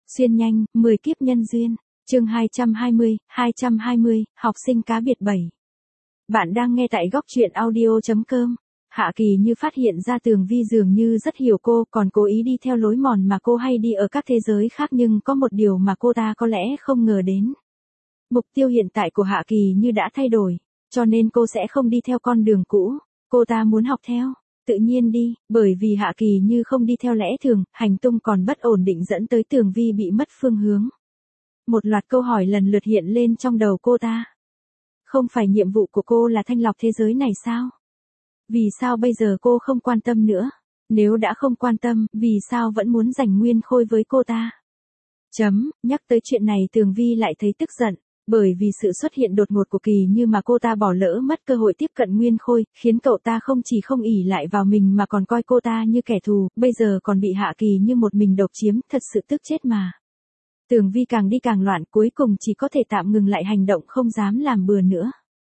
Xuyên nhanh, 10 kiếp nhân duyên. Chương 220, học sinh cá biệt 7. Bạn đang nghe tại góc truyện audio.com. Hạ Kỳ Như phát hiện ra Tường Vi dường như rất hiểu cô, còn cố ý đi theo lối mòn mà cô hay đi ở các thế giới khác, nhưng có một điều mà cô ta có lẽ không ngờ đến. Mục tiêu hiện tại của Hạ Kỳ Như đã thay đổi, cho nên cô sẽ không đi theo con đường cũ, cô ta muốn học theo tự nhiên đi, bởi vì Hạ Kỳ Như không đi theo lẽ thường, hành tung còn bất ổn định dẫn tới Tường Vi bị mất phương hướng. Một loạt câu hỏi lần lượt hiện lên trong đầu cô ta. Không phải nhiệm vụ của cô là thanh lọc thế giới này sao? Vì sao bây giờ cô không quan tâm nữa? Nếu đã không quan tâm, vì sao vẫn muốn giành Nguyên Khôi với cô ta? Nhắc tới chuyện này Tường Vi lại thấy tức giận, bởi vì sự xuất hiện đột ngột của Kỳ Như mà cô ta bỏ lỡ mất cơ hội tiếp cận Nguyên Khôi, khiến cậu ta không chỉ không ỷ lại vào mình mà còn coi cô ta như kẻ thù, bây giờ còn bị Hạ Kỳ Như một mình độc chiếm, thật sự tức chết mà. Tường Vi càng đi càng loạn, cuối cùng chỉ có thể tạm ngừng lại hành động, không dám làm bừa nữa.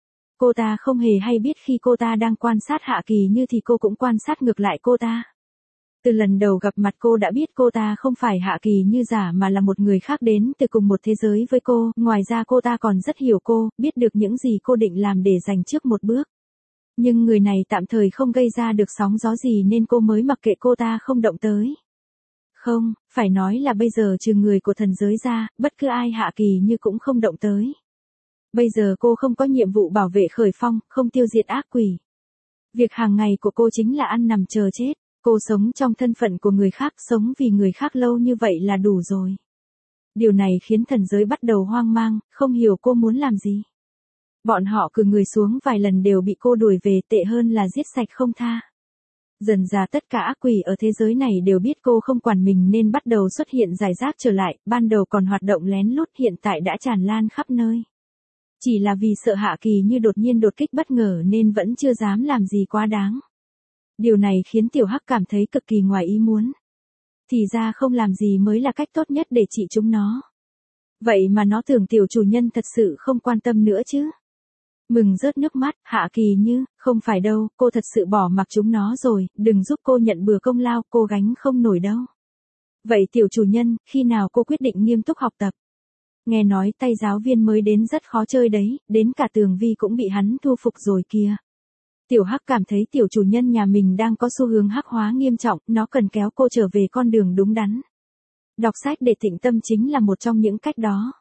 Cô ta không hề hay biết khi cô ta đang quan sát Hạ Kỳ Như thì cô cũng quan sát ngược lại cô ta. Từ lần đầu gặp mặt cô đã biết cô ta không phải Hạ Kỳ Như giả mà là một người khác đến từ cùng một thế giới với cô, ngoài ra cô ta còn rất hiểu cô, biết được những gì cô định làm để giành trước một bước. Nhưng người này tạm thời không gây ra được sóng gió gì nên cô mới mặc kệ cô ta không động tới. Không, phải nói là bây giờ trừ người của thần giới ra, bất cứ ai Hạ Kỳ Như cũng không động tới. Bây giờ cô không có nhiệm vụ bảo vệ Khởi Phong, không tiêu diệt ác quỷ. Việc hàng ngày của cô chính là ăn nằm chờ chết. Cô sống trong thân phận của người khác, sống vì người khác lâu như vậy là đủ rồi. Điều này khiến thần giới bắt đầu hoang mang, không hiểu cô muốn làm gì. Bọn họ cử người xuống vài lần đều bị cô đuổi về, tệ hơn là giết sạch không tha. Dần ra tất cả ác quỷ ở thế giới này đều biết cô không quản mình nên bắt đầu xuất hiện rải rác trở lại, ban đầu còn hoạt động lén lút hiện tại đã tràn lan khắp nơi. Chỉ là vì sợ Hạ Kỳ Như đột nhiên đột kích bất ngờ nên vẫn chưa dám làm gì quá đáng. Điều này khiến Tiểu Hắc cảm thấy cực kỳ ngoài ý muốn. Thì ra không làm gì mới là cách tốt nhất để trị chúng nó. Vậy mà nó tưởng tiểu chủ nhân thật sự không quan tâm nữa chứ. Mừng rớt nước mắt, Hạ Kỳ Như, không phải đâu, cô thật sự bỏ mặc chúng nó rồi, đừng giúp cô nhận bừa công lao, cô gánh không nổi đâu. Vậy tiểu chủ nhân, khi nào cô quyết định nghiêm túc học tập? Nghe nói tay giáo viên mới đến rất khó chơi đấy, đến cả Tường Vi cũng bị hắn thu phục rồi kìa. Tiểu Hắc cảm thấy tiểu chủ nhân nhà mình đang có xu hướng hắc hóa nghiêm trọng, nó cần kéo cô trở về con đường đúng đắn. Đọc sách để tịnh tâm chính là một trong những cách đó.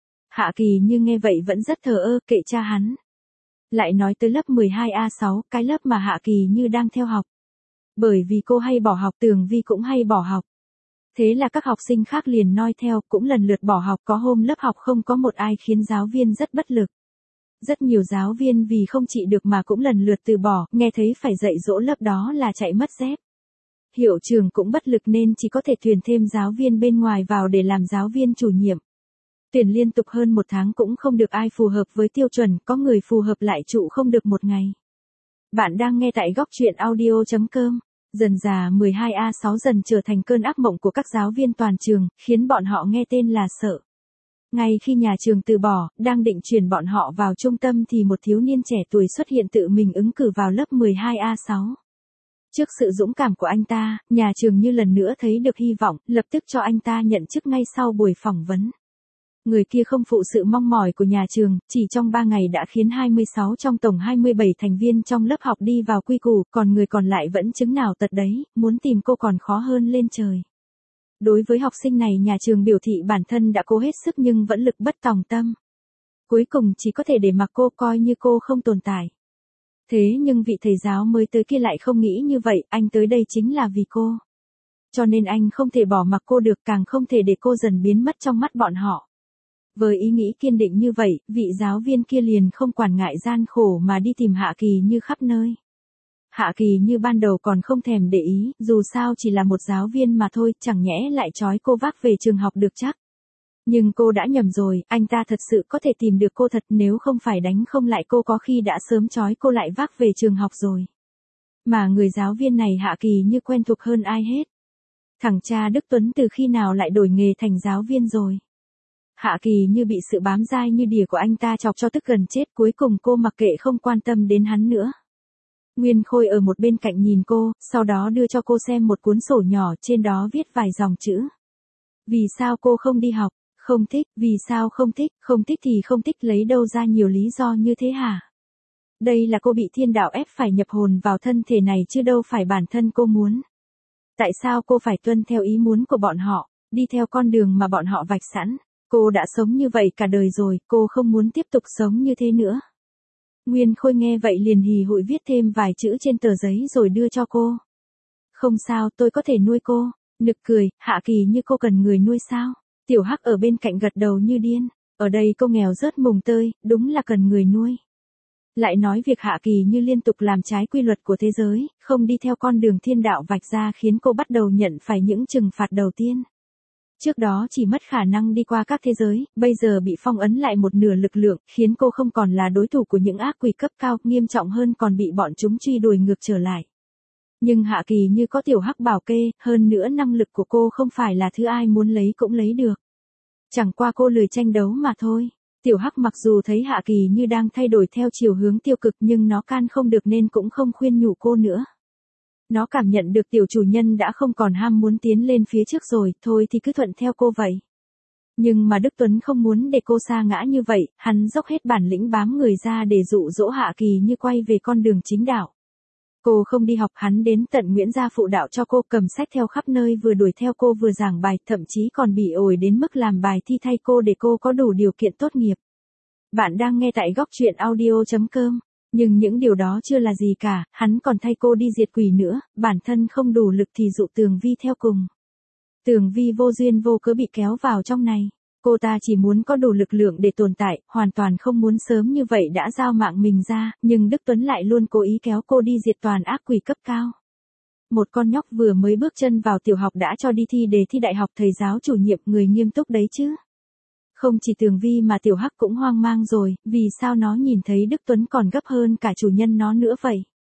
Hạ Kỳ Như nghe vậy vẫn rất thờ ơ, kệ cha hắn. Lại nói tới lớp 12A6, cái lớp mà Hạ Kỳ Như đang theo học. Bởi vì cô hay bỏ học, Tường Vi cũng hay bỏ học. Thế là các học sinh khác liền noi theo, cũng lần lượt bỏ học, có hôm lớp học không có một ai khiến giáo viên rất bất lực. Rất nhiều giáo viên vì không trị được mà cũng lần lượt từ bỏ, nghe thấy phải dạy dỗ lớp đó là chạy mất dép. Hiệu trưởng cũng bất lực nên chỉ có thể tuyển thêm giáo viên bên ngoài vào để làm giáo viên chủ nhiệm. Tuyển liên tục hơn một tháng cũng không được ai phù hợp với tiêu chuẩn, có người phù hợp lại trụ không được một ngày. Bạn đang nghe tại góc truyện audio.com. Dần dà 12A6 dần trở thành cơn ác mộng của các giáo viên toàn trường, khiến bọn họ nghe tên là sợ. Ngay khi nhà trường từ bỏ, đang định chuyển bọn họ vào trung tâm thì một thiếu niên trẻ tuổi xuất hiện tự mình ứng cử vào lớp 12A6. Trước sự dũng cảm của anh ta, nhà trường như lần nữa thấy được hy vọng, lập tức cho anh ta nhận chức ngay sau buổi phỏng vấn. Người kia không phụ sự mong mỏi của nhà trường, chỉ trong 3 ngày đã khiến 26 trong tổng 27 thành viên trong lớp học đi vào quy củ, còn người còn lại vẫn chứng nào tật đấy, muốn tìm cô còn khó hơn lên trời. Đối với học sinh này nhà trường biểu thị bản thân đã cố hết sức nhưng vẫn lực bất tòng tâm. Cuối cùng chỉ có thể để mặc cô, coi như cô không tồn tại. Thế nhưng vị thầy giáo mới tới kia lại không nghĩ như vậy, anh tới đây chính là vì cô. Cho nên anh không thể bỏ mặc cô được, càng không thể để cô dần biến mất trong mắt bọn họ. Với ý nghĩ kiên định như vậy, vị giáo viên kia liền không quản ngại gian khổ mà đi tìm Hạ Kỳ Như khắp nơi. Hạ Kỳ Như ban đầu còn không thèm để ý, dù sao chỉ là một giáo viên mà thôi, chẳng nhẽ lại trói cô vác về trường học được chắc. Nhưng cô đã nhầm rồi, anh ta thật sự có thể tìm được cô thật, nếu không phải đánh không lại cô có khi đã sớm trói cô lại vác về trường học rồi. Mà người giáo viên này Hạ Kỳ Như quen thuộc hơn ai hết. Thằng cha Đức Tuấn từ khi nào lại đổi nghề thành giáo viên rồi. Hạ Kỳ Như bị sự bám dai như đỉa của anh ta chọc cho tức gần chết, cuối cùng cô mặc kệ không quan tâm đến hắn nữa. Nguyên Khôi ở một bên cạnh nhìn cô, sau đó đưa cho cô xem một cuốn sổ nhỏ, trên đó viết vài dòng chữ. Vì sao cô không đi học? Không thích, vì sao không thích thì không thích, lấy đâu ra nhiều lý do như thế hả? Đây là cô bị thiên đạo ép phải nhập hồn vào thân thể này chứ đâu phải bản thân cô muốn. Tại sao cô phải tuân theo ý muốn của bọn họ, đi theo con đường mà bọn họ vạch sẵn? Cô đã sống như vậy cả đời rồi, cô không muốn tiếp tục sống như thế nữa. Nguyên Khôi nghe vậy liền hì hụi viết thêm vài chữ trên tờ giấy rồi đưa cho cô. Không sao, tôi có thể nuôi cô. Nực cười, Hạ Kỳ Như cô cần người nuôi sao? Tiểu Hắc ở bên cạnh gật đầu như điên. Ở đây cô nghèo rớt mùng tơi, đúng là cần người nuôi. Lại nói việc Hạ Kỳ Như liên tục làm trái quy luật của thế giới, không đi theo con đường thiên đạo vạch ra khiến cô bắt đầu nhận phải những trừng phạt đầu tiên. Trước đó chỉ mất khả năng đi qua các thế giới, bây giờ bị phong ấn lại một nửa lực lượng, khiến cô không còn là đối thủ của những ác quỷ cấp cao, nghiêm trọng hơn còn bị bọn chúng truy đuổi ngược trở lại. Nhưng Hạ Kỳ Như có Tiểu Hắc bảo kê, hơn nữa năng lực của cô không phải là thứ ai muốn lấy cũng lấy được. Chẳng qua cô lười tranh đấu mà thôi. Tiểu Hắc mặc dù thấy Hạ Kỳ Như đang thay đổi theo chiều hướng tiêu cực nhưng nó can không được nên cũng không khuyên nhủ cô nữa. Nó cảm nhận được tiểu chủ nhân đã không còn ham muốn tiến lên phía trước rồi, thôi thì cứ thuận theo cô vậy. Nhưng mà Đức Tuấn không muốn để cô sa ngã như vậy, hắn dốc hết bản lĩnh bám người ra để dụ dỗ Hạ Kỳ Như quay về con đường chính đạo. Cô không đi học, hắn đến tận Nguyễn gia phụ đạo cho cô, cầm sách theo khắp nơi, vừa đuổi theo cô vừa giảng bài, thậm chí còn bị ổi đến mức làm bài thi thay cô để cô có đủ điều kiện tốt nghiệp. Bạn đang nghe tại góc truyện audio.com. Nhưng những điều đó chưa là gì cả, hắn còn thay cô đi diệt quỷ nữa, bản thân không đủ lực thì dụ Tường Vi theo cùng. Tường Vi vô duyên vô cớ bị kéo vào trong này. Cô ta chỉ muốn có đủ lực lượng để tồn tại, hoàn toàn không muốn sớm như vậy đã giao mạng mình ra, nhưng Đức Tuấn lại luôn cố ý kéo cô đi diệt toàn ác quỷ cấp cao. Một con nhóc vừa mới bước chân vào tiểu học đã cho đi thi đề thi đại học, thầy giáo chủ nhiệm người nghiêm túc đấy chứ. Không chỉ Tường Vi mà Tiểu Hắc cũng hoang mang rồi, vì sao nó nhìn thấy Đức Tuấn còn gấp hơn cả chủ nhân nó nữa vậy?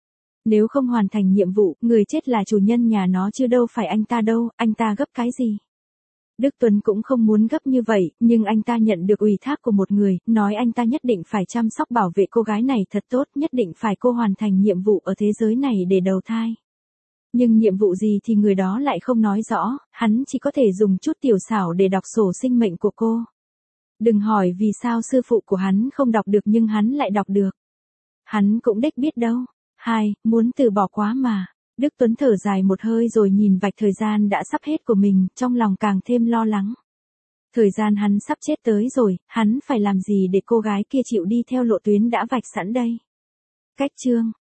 Nếu không hoàn thành nhiệm vụ, người chết là chủ nhân nhà nó chứ đâu phải anh ta đâu, anh ta gấp cái gì? Đức Tuấn cũng không muốn gấp như vậy, nhưng anh ta nhận được ủy thác của một người, nói anh ta nhất định phải chăm sóc bảo vệ cô gái này thật tốt, nhất định phải cô hoàn thành nhiệm vụ ở thế giới này để đầu thai. Nhưng nhiệm vụ gì thì người đó lại không nói rõ, hắn chỉ có thể dùng chút tiểu xảo để đọc sổ sinh mệnh của cô. Đừng hỏi vì sao sư phụ của hắn không đọc được nhưng hắn lại đọc được. Hắn cũng đếch biết đâu. Muốn từ bỏ quá mà. Đức Tuấn thở dài một hơi rồi nhìn vạch thời gian đã sắp hết của mình, trong lòng càng thêm lo lắng. Thời gian hắn sắp chết tới rồi, hắn phải làm gì để cô gái kia chịu đi theo lộ tuyến đã vạch sẵn đây? Cách chương